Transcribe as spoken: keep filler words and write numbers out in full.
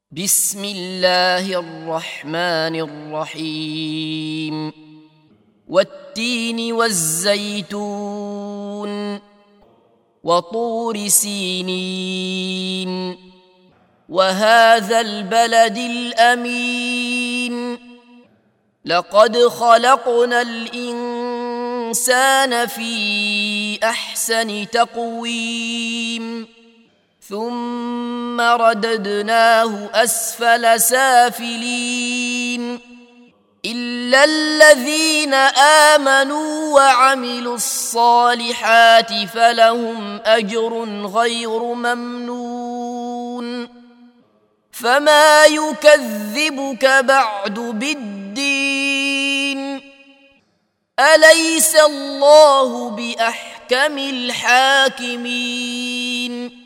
بسم الله الرحمن الرحيم والتين والزيتون وطور سينين وهذا البلد الأمين لقد خلقنا الإنسان في أحسن تقويم ثم رددناه أسفل سافلين إلا الذين آمنوا وعملوا الصالحات فلهم أجر غير ممنون فما يكذبك بعد بالدين أليس الله بأحكم الحاكمين